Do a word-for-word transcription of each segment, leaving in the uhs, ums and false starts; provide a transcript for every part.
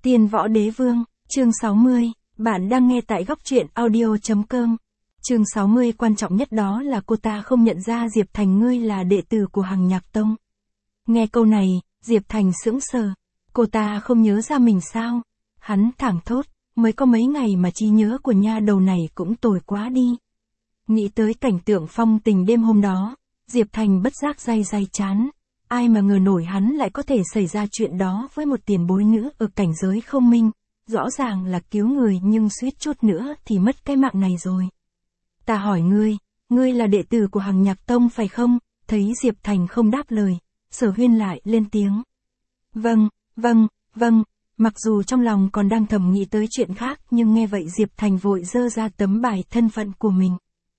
Tiên Võ Đế Vương, chương sáu mươi, bạn đang nghe tại góc truyện audio chấm com. Chương sáu mươi quan trọng nhất đó là cô ta không nhận ra Diệp Thành ngươi là đệ tử của Hằng Nhạc Tông. Nghe câu này, Diệp Thành sững sờ. Cô ta không nhớ ra mình sao? Hắn thẳng thốt, mới có mấy ngày mà trí nhớ của nha đầu này cũng tồi quá đi. Nghĩ tới cảnh tượng phong tình đêm hôm đó, Diệp Thành bất giác day day chán. Ai mà ngờ nổi hắn lại có thể xảy ra chuyện đó với một tiền bối nữ ở cảnh giới không minh. Rõ ràng là cứu người nhưng suýt chút nữa thì mất cái mạng này rồi. Ta hỏi ngươi, ngươi là đệ tử của Hằng Nhạc Tông phải không? Thấy Diệp Thành không đáp lời, Sở Huyên lại lên tiếng. Vâng, vâng, vâng. Mặc dù trong lòng còn đang thầm nghĩ tới chuyện khác nhưng nghe vậy Diệp Thành vội giơ ra tấm bài thân phận của mình.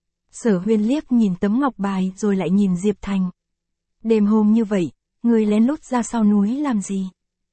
Sở Huyên liếc nhìn tấm ngọc bài rồi lại nhìn Diệp Thành. Đêm hôm như vậy, ngươi lén lút ra sau núi làm gì?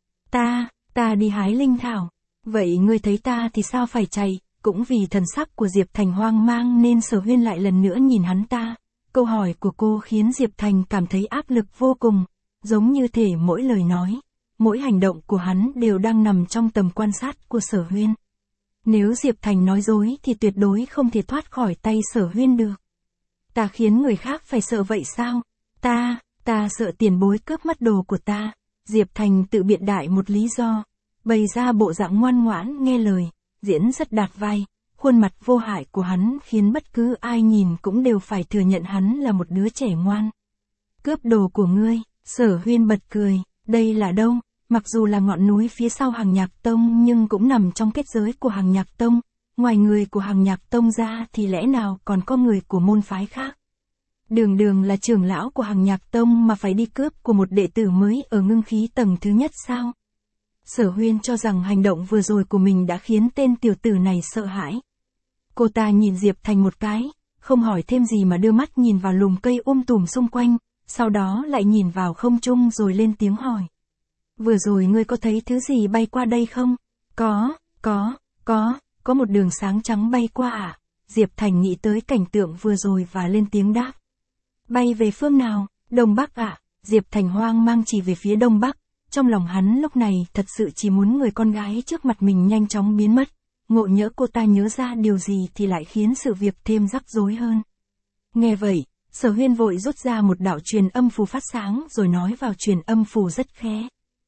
Ta, ta đi hái linh thảo. Vậy ngươi thấy ta thì sao phải chạy? Cũng vì thần sắc của Diệp Thành hoang mang nên Sở Huyên lại lần nữa nhìn hắn ta. Câu hỏi của cô khiến Diệp Thành cảm thấy áp lực vô cùng, giống như thể mỗi lời nói, mỗi hành động của hắn đều đang nằm trong tầm quan sát của Sở Huyên. Nếu Diệp Thành nói dối thì tuyệt đối không thể thoát khỏi tay Sở Huyên được. Ta khiến người khác phải sợ vậy sao? Ta, ta sợ tiền bối cướp mất đồ của ta. Diệp Thành tự biện đại một lý do, bày ra bộ dạng ngoan ngoãn nghe lời, diễn rất đạt vai. Khuôn mặt vô hại của hắn khiến bất cứ ai nhìn cũng đều phải thừa nhận hắn là một đứa trẻ ngoan. Cướp đồ của ngươi? Sở Huyên bật cười. Đây là đâu? Mặc dù là ngọn núi phía sau Hằng Nhạc Tông nhưng cũng nằm trong kết giới của Hằng Nhạc Tông. Ngoài người của Hằng Nhạc Tông ra thì lẽ nào còn có người của môn phái khác? Đường đường là trưởng lão của Hằng Nhạc Tông mà phải đi cướp của một đệ tử mới ở ngưng khí tầng thứ nhất sao? Sở Huyên cho rằng hành động vừa rồi của mình đã khiến tên tiểu tử này sợ hãi. Cô ta nhìn Diệp Thành một cái, không hỏi thêm gì mà đưa mắt nhìn vào lùm cây um tùm xung quanh, sau đó lại nhìn vào không trung rồi lên tiếng hỏi. Vừa rồi ngươi có thấy thứ gì bay qua đây không? Có, có, có, có một đường sáng trắng bay qua à? Diệp Thành nghĩ tới cảnh tượng vừa rồi và lên tiếng đáp. Bay về phương nào? Đông Bắc à? Diệp Thành hoang mang chỉ về phía Đông Bắc, trong lòng hắn lúc này thật sự chỉ muốn người con gái trước mặt mình nhanh chóng biến mất. Ngộ nhỡ cô ta nhớ ra điều gì thì lại khiến sự việc thêm rắc rối hơn. Nghe vậy, Sở Huyên vội rút ra một đạo truyền âm phù phát sáng rồi nói vào truyền âm phù rất khẽ.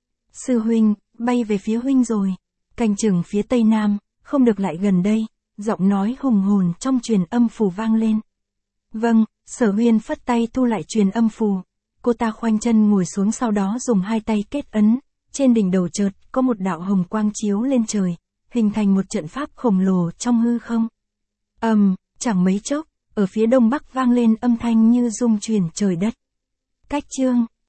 Sư huynh, bay về phía huynh rồi. Canh chừng phía tây nam, không được lại gần đây. Giọng nói hùng hồn trong truyền âm phù vang lên. Vâng, Sở Huyên phất tay thu lại truyền âm phù. Cô ta khoanh chân ngồi xuống sau đó dùng hai tay kết ấn. Trên đỉnh đầu chợt có một đạo hồng quang chiếu lên trời, hình thành một trận pháp khổng lồ trong hư không. Ầm, um, chẳng mấy chốc, ở phía đông bắc vang lên âm thanh như rung chuyển trời đất. Cách chương